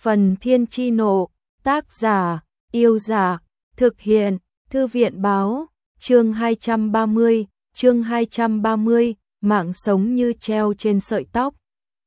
Phần Thiên Chi Nộ, tác giả, Yêu Dạ, thực hiện, Thư viện Báo, chương 230, mạng sống như treo trên sợi tóc.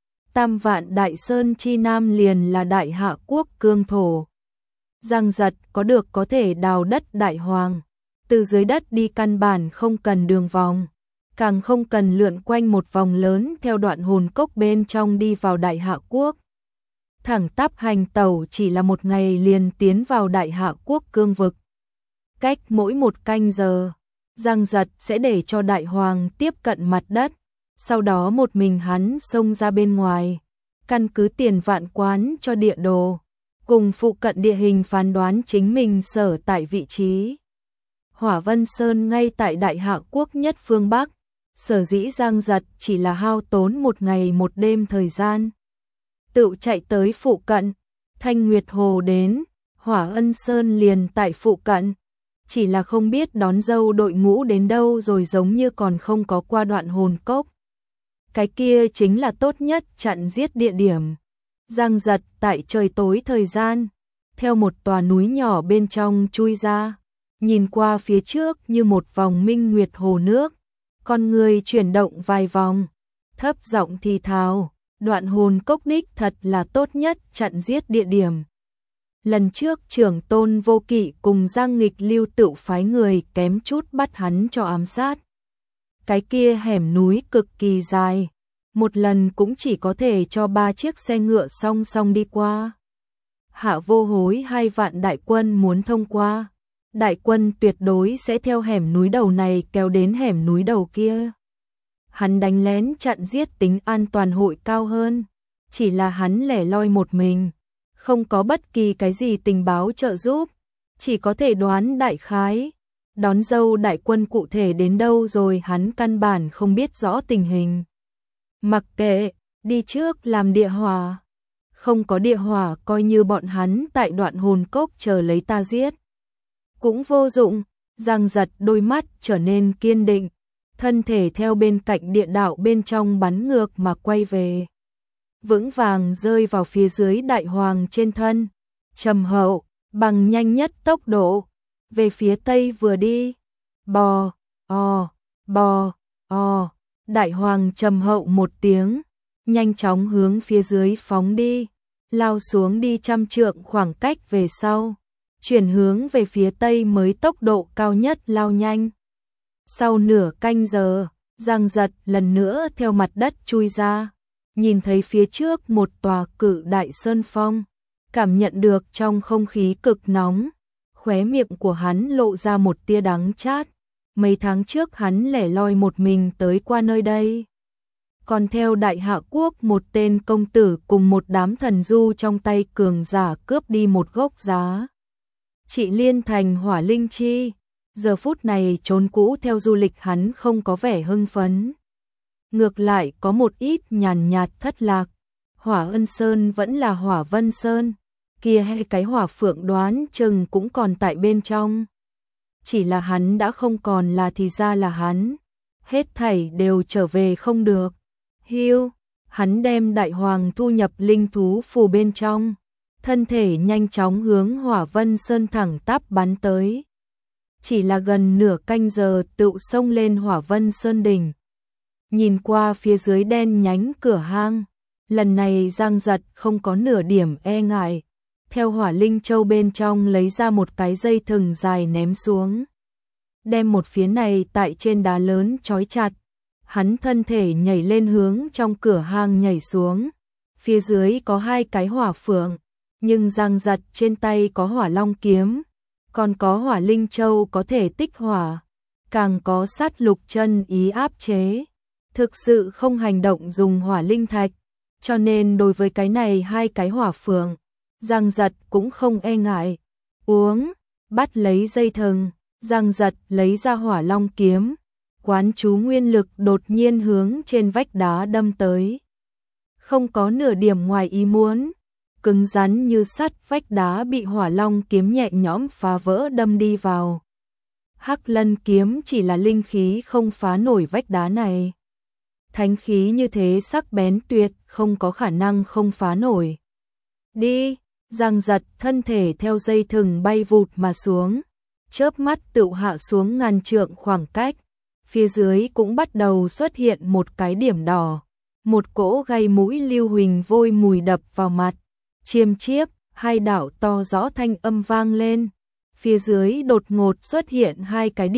Tam vạn đại sơn chi nam liền là đại hạ quốc cương thổ. Giang giật có thể đào đất đại hoàng, từ dưới đất đi căn bản không cần đường vòng, càng không cần lượn quanh một vòng lớn theo đoạn hồn cốc bên trong đi vào đại hạ quốc. Thẳng tắp hành tẩu chỉ là một ngày liền tiến vào đại hạ quốc cương vực. Cách mỗi một canh giờ, Giang giật sẽ để cho đại hoàng tiếp cận mặt đất, sau đó một mình hắn xông ra bên ngoài, căn cứ tiền vạn quán cho địa đồ, cùng phụ cận địa hình phán đoán chính mình sở tại vị trí. Hỏa Vân Sơn ngay tại đại hạ quốc nhất phương Bắc, sở dĩ Giang giật chỉ là hao tốn một ngày một đêm thời gian. Tự chạy tới phụ cận, Thanh Nguyệt Hồ đến, Hỏa Ân Sơn liền tại phụ cận, chỉ là không biết đón dâu đội ngũ đến đâu rồi, giống như còn không có qua đoạn hồn cốc. Cái kia chính là tốt nhất chặn giết địa điểm. Giang giật tại trời tối thời gian, theo một tòa núi nhỏ bên trong chui ra, nhìn qua phía trước như một vòng minh nguyệt hồ nước, con người chuyển động vài vòng, thấp giọng thì thào, đoạn hồn cốc đích thật là tốt nhất chặn giết địa điểm. Lần trước trưởng tôn Vô Kỵ cùng Giang Nghịch Lưu tự phái người kém chút bắt hắn cho ám sát. Cái kia hẻm núi cực kỳ dài, một lần cũng chỉ có thể cho 3 chiếc xe ngựa song song đi qua. Hạ Vô Hối 2 vạn đại quân muốn thông qua, đại quân tuyệt đối sẽ theo hẻm núi đầu này kéo đến hẻm núi đầu kia. Hắn đánh lén chặn giết tính an toàn hội cao hơn, chỉ là hắn lẻ loi một mình, không có bất kỳ cái gì tình báo trợ giúp, chỉ có thể đoán đại khái. Đón dâu đại quân cụ thể đến đâu rồi hắn căn bản không biết rõ tình hình. Mặc kệ, đi trước làm địa hỏa. Không có địa hỏa coi như bọn hắn tại đoạn hồn cốc chờ lấy ta giết cũng vô dụng. Giang giật đôi mắt trở nên kiên định, thân thể theo bên cạnh địa đạo bên trong bắn ngược mà quay về, vững vàng rơi vào phía dưới đại hoàng trên thân, trầm hậu, bằng nhanh nhất tốc độ, về phía tây vừa đi. Bò, đại hoàng trầm hậu một tiếng, nhanh chóng hướng phía dưới phóng đi, lao xuống đi 100 trượng khoảng cách về sau, chuyển hướng về phía tây mới tốc độ cao nhất lao nhanh. Sau nửa canh giờ, Giang giật lần nữa theo mặt đất chui ra, nhìn thấy phía trước một tòa cự đại sơn phong, cảm nhận được trong không khí cực nóng, khóe miệng của hắn lộ ra một tia đắng chát. Mấy tháng trước hắn lẻ loi một mình tới qua nơi đây, còn theo đại hạ quốc một tên công tử cùng một đám thần du trong tay cường giả cướp đi một gốc giá trị liên thành hỏa linh chi. Giờ phút này trốn cũ theo du lịch hắn không có vẻ hưng phấn, ngược lại có một ít nhàn nhạt thất lạc. Hỏa Ân Sơn vẫn là Hỏa Vân Sơn, kia hay cái hỏa phượng đoán chừng cũng còn tại bên trong. Chỉ là hắn đã không còn là thì ra là hắn, hết thảy đều trở về không được. Hiu, hắn đem đại hoàng thu nhập linh thú phù bên trong, thân thể nhanh chóng hướng Hỏa Vân Sơn thẳng tắp bắn tới. Chỉ là gần nửa canh giờ tự xông lên Hỏa Vân Sơn đỉnh. Nhìn qua phía dưới đen nhánh cửa hang, lần này Giang giật không có nửa điểm e ngại, theo hỏa linh châu bên trong lấy ra một cái dây thừng dài ném xuống, đem một phía này tại trên đá lớn trói chặt. Hắn thân thể nhảy lên hướng trong cửa hang nhảy xuống, phía dưới có 2 cái hỏa phượng, nhưng Giang giật trên tay có hỏa long kiếm, còn có hỏa linh châu có thể tích hỏa, càng có sát lục chân ý áp chế, thực sự không hành động dùng hỏa linh thạch, cho nên đối với cái này 2 cái hỏa phượng, Giang giật cũng không e ngại. Uống, bắt lấy dây thừng, Giang giật lấy ra hỏa long kiếm, quán chú nguyên lực đột nhiên hướng trên vách đá đâm tới. Không có nửa điểm ngoài ý muốn, cứng rắn như sắt vách đá bị hỏa long kiếm nhẹ nhõm phá vỡ đâm đi vào. Hắc Lân kiếm chỉ là linh khí không phá nổi vách đá này. Thánh khí như thế sắc bén tuyệt, không có khả năng không phá nổi. Đi, Giang giật thân thể theo dây thừng bay vụt mà xuống, chớp mắt tựu hạ xuống ngàn trượng khoảng cách. Phía dưới cũng bắt đầu xuất hiện một cái điểm đỏ, một cỗ gây mũi lưu huỳnh vôi mùi đập vào mặt. Chiêm chiếp, hai đạo to rõ thanh âm vang lên. Phía dưới đột ngột xuất hiện hai cái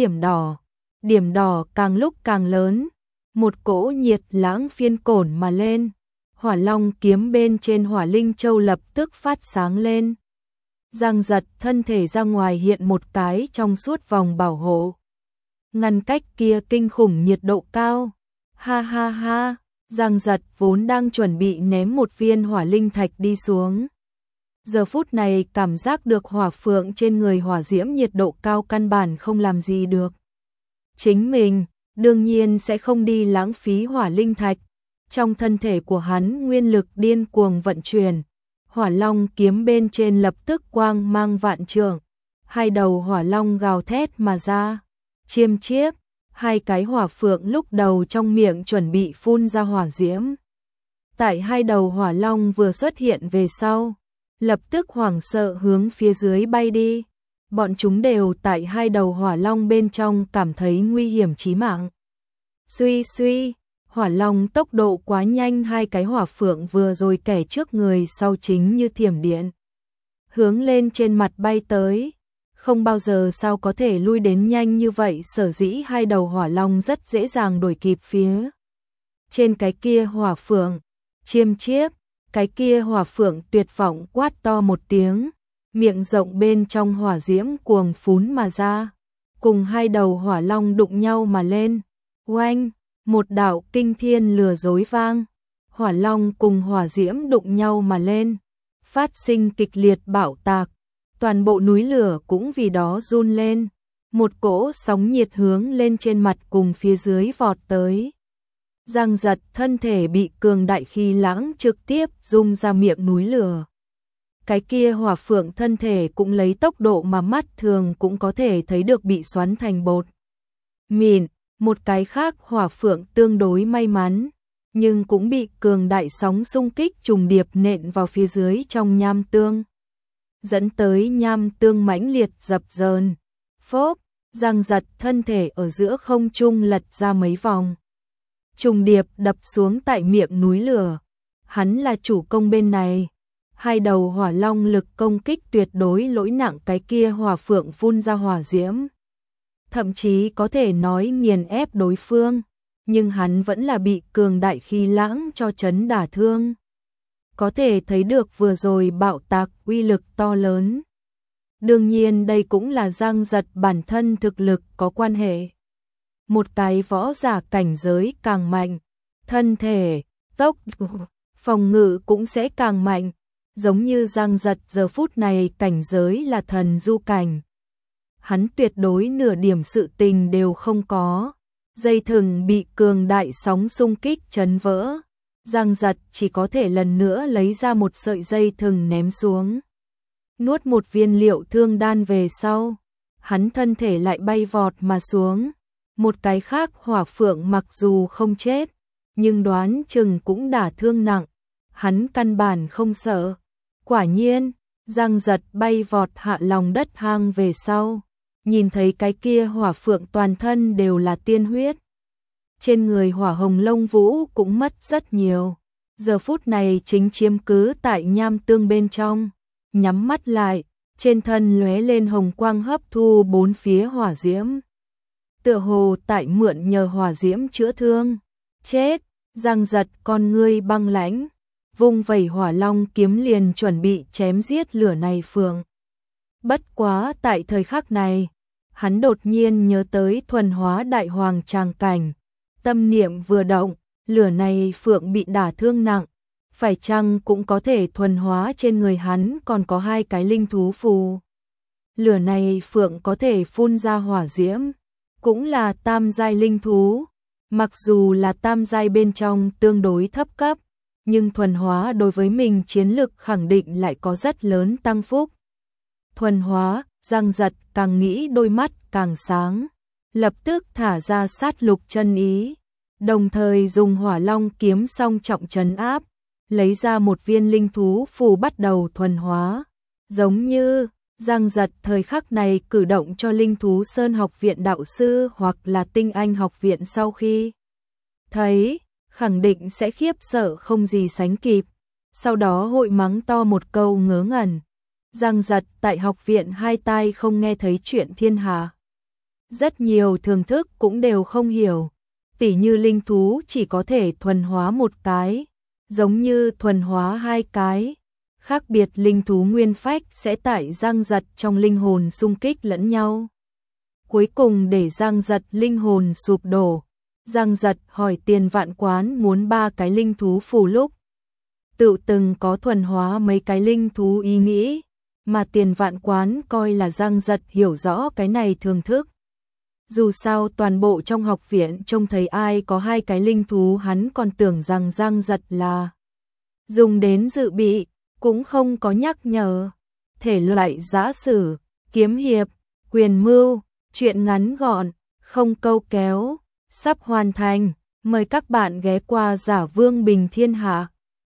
điểm đỏ càng lúc càng lớn, một cỗ nhiệt lãng phiên cổn mà lên. Hỏa Long kiếm bên trên Hỏa Linh Châu lập tức phát sáng lên. Giang giật thân thể ra ngoài hiện một cái trong suốt vòng bảo hộ, ngăn cách kia kinh khủng nhiệt độ cao. Ha ha ha, Giang giật vốn đang chuẩn bị ném một viên hỏa linh thạch đi xuống. Giờ phút này cảm giác được hỏa phượng trên người hỏa diễm nhiệt độ cao căn bản không làm gì được chính mình, đương nhiên sẽ không đi lãng phí hỏa linh thạch. Trong thân thể của hắn nguyên lực điên cuồng vận chuyển, Hỏa Long kiếm bên trên lập tức quang mang vạn trượng, hai đầu hỏa long gào thét mà ra. Chiêm chiếp, hai cái hỏa phượng lúc đầu trong miệng chuẩn bị phun ra hỏa diễm. Tại hai đầu hỏa long vừa xuất hiện về sau, lập tức hoảng sợ hướng phía dưới bay đi. Bọn chúng đều tại hai đầu hỏa long bên trong cảm thấy nguy hiểm chí mạng. Suy suy, hỏa long tốc độ quá nhanh, hai cái hỏa phượng vừa rồi kẻ trước người sau chính như thiểm điện, hướng lên trên mặt bay tới. Không bao giờ sao có thể lui đến nhanh như vậy, sở dĩ hai đầu hỏa long rất dễ dàng đuổi kịp phía trên cái kia hỏa phượng. Chiêm chiếp, cái kia hỏa phượng tuyệt vọng quát to một tiếng, miệng rộng bên trong hỏa diễm cuồng phún mà ra, cùng hai đầu hỏa long đụng nhau mà lên. Oanh, một đạo kinh thiên lừa dối vang, hỏa long cùng hỏa diễm đụng nhau mà lên, phát sinh kịch liệt bạo tạc, toàn bộ núi lửa cũng vì đó run lên, một cỗ sóng nhiệt hướng lên trên mặt cùng phía dưới vọt tới. Giang giật thân thể bị cường đại khí lãng trực tiếp rung ra miệng núi lửa. Cái kia hỏa phượng thân thể cũng lấy tốc độ mà mắt thường cũng có thể thấy được bị xoắn thành bột mịn. Một cái khác hỏa phượng tương đối may mắn, nhưng cũng bị cường đại sóng xung kích trùng điệp nện vào phía dưới trong nham tương, dẫn tới nham tương mãnh liệt dập dờn. Phốp, Giang giật thân thể ở giữa không trung lật ra mấy vòng, trùng điệp đập xuống tại miệng núi lửa. Hắn là chủ công bên này, hai đầu hỏa long lực công kích tuyệt đối lỗi nặng cái kia hỏa phượng phun ra hỏa diễm, thậm chí có thể nói nghiền ép đối phương, nhưng hắn vẫn là bị cường đại khí lãng cho chấn đả thương. Có thể thấy được vừa rồi bạo tạc uy lực to lớn. Đương nhiên đây cũng là Giang giật bản thân thực lực có quan hệ. Một cái võ giả cảnh giới càng mạnh, thân thể, tốc phòng ngự cũng sẽ càng mạnh, giống như Giang giật giờ phút này cảnh giới là thần du cảnh. Hắn tuyệt đối nửa điểm sự tình đều không có. Dây thừng bị cường đại sóng xung kích chấn vỡ, Giang giật chỉ có thể lần nữa lấy ra một sợi dây thừng ném xuống. Nuốt một viên liệu thương đan về sau, hắn thân thể lại bay vọt mà xuống. Một cái khác hỏa phượng mặc dù không chết, nhưng đoán chừng cũng đả thương nặng, hắn căn bản không sợ. Quả nhiên, Giang giật bay vọt hạ lòng đất hang về sau, nhìn thấy cái kia hỏa phượng toàn thân đều là tiên huyết. Trên người hỏa hồng lông vũ cũng mất rất nhiều, giờ phút này chính chiếm cứ tại nham tương bên trong, nhắm mắt lại, trên thân lóe lên hồng quang hấp thu bốn phía hỏa diễm. Tựa hồ tại mượn nhờ hỏa diễm chữa thương. Chết, Giang giật con ngươi băng lãnh, vung vẩy hỏa long kiếm liền chuẩn bị chém giết lửa này phượng. Bất quá tại thời khắc này, hắn đột nhiên nhớ tới thuần hóa đại hoàng tràng cảnh, tâm niệm vừa động, lửa này phượng bị đả thương nặng, phải chăng cũng có thể thuần hóa trên người hắn còn có hai cái linh thú phù. Lửa này phượng có thể phun ra hỏa diễm, cũng là tam giai linh thú, mặc dù là tam giai bên trong tương đối thấp cấp, nhưng thuần hóa đối với mình chiến lực khẳng định lại có rất lớn tăng phúc. Thuần hóa, Giang giật càng nghĩ đôi mắt càng sáng, lập tức thả ra sát lục chân ý, đồng thời dùng hỏa long kiếm song trọng trấn áp, lấy ra một viên linh thú phù bắt đầu thuần hóa. Giống như Giang Giật thời khắc này cử động cho Linh Thú Sơn học viện đạo sư hoặc là Tinh Anh học viện sau khi thấy, khẳng định sẽ khiếp sợ không gì sánh kịp. Sau đó hội mắng to một câu ngớ ngẩn. Giang Giật tại học viện hai tai không nghe thấy chuyện thiên hạ. Rất nhiều thường thức cũng đều không hiểu. Tỉ như linh thú chỉ có thể thuần hóa một cái, giống như thuần hóa hai cái. Khác biệt linh thú nguyên phách sẽ tại Giang Giật trong linh hồn xung kích lẫn nhau. Cuối cùng để Giang Giật linh hồn sụp đổ. Giang Giật hỏi Tiền Vạn Quán muốn 3 cái linh thú phù lúc. Tự từng có thuần hóa mấy cái linh thú ý nghĩ, mà Tiền Vạn Quán coi là Giang Giật hiểu rõ cái này thường thức. Dù sao toàn bộ trong học viện trông thấy ai có 2 cái linh thú hắn còn tưởng rằng Giang Giật là dùng đến dự bị, cũng không có nhắc nhở. Thể loại giã sử, kiếm hiệp, quyền mưu, truyện ngắn gọn, không câu kéo, sắp hoàn thành. Mời các bạn ghé qua Giả Vương Bình Thiên Hạ.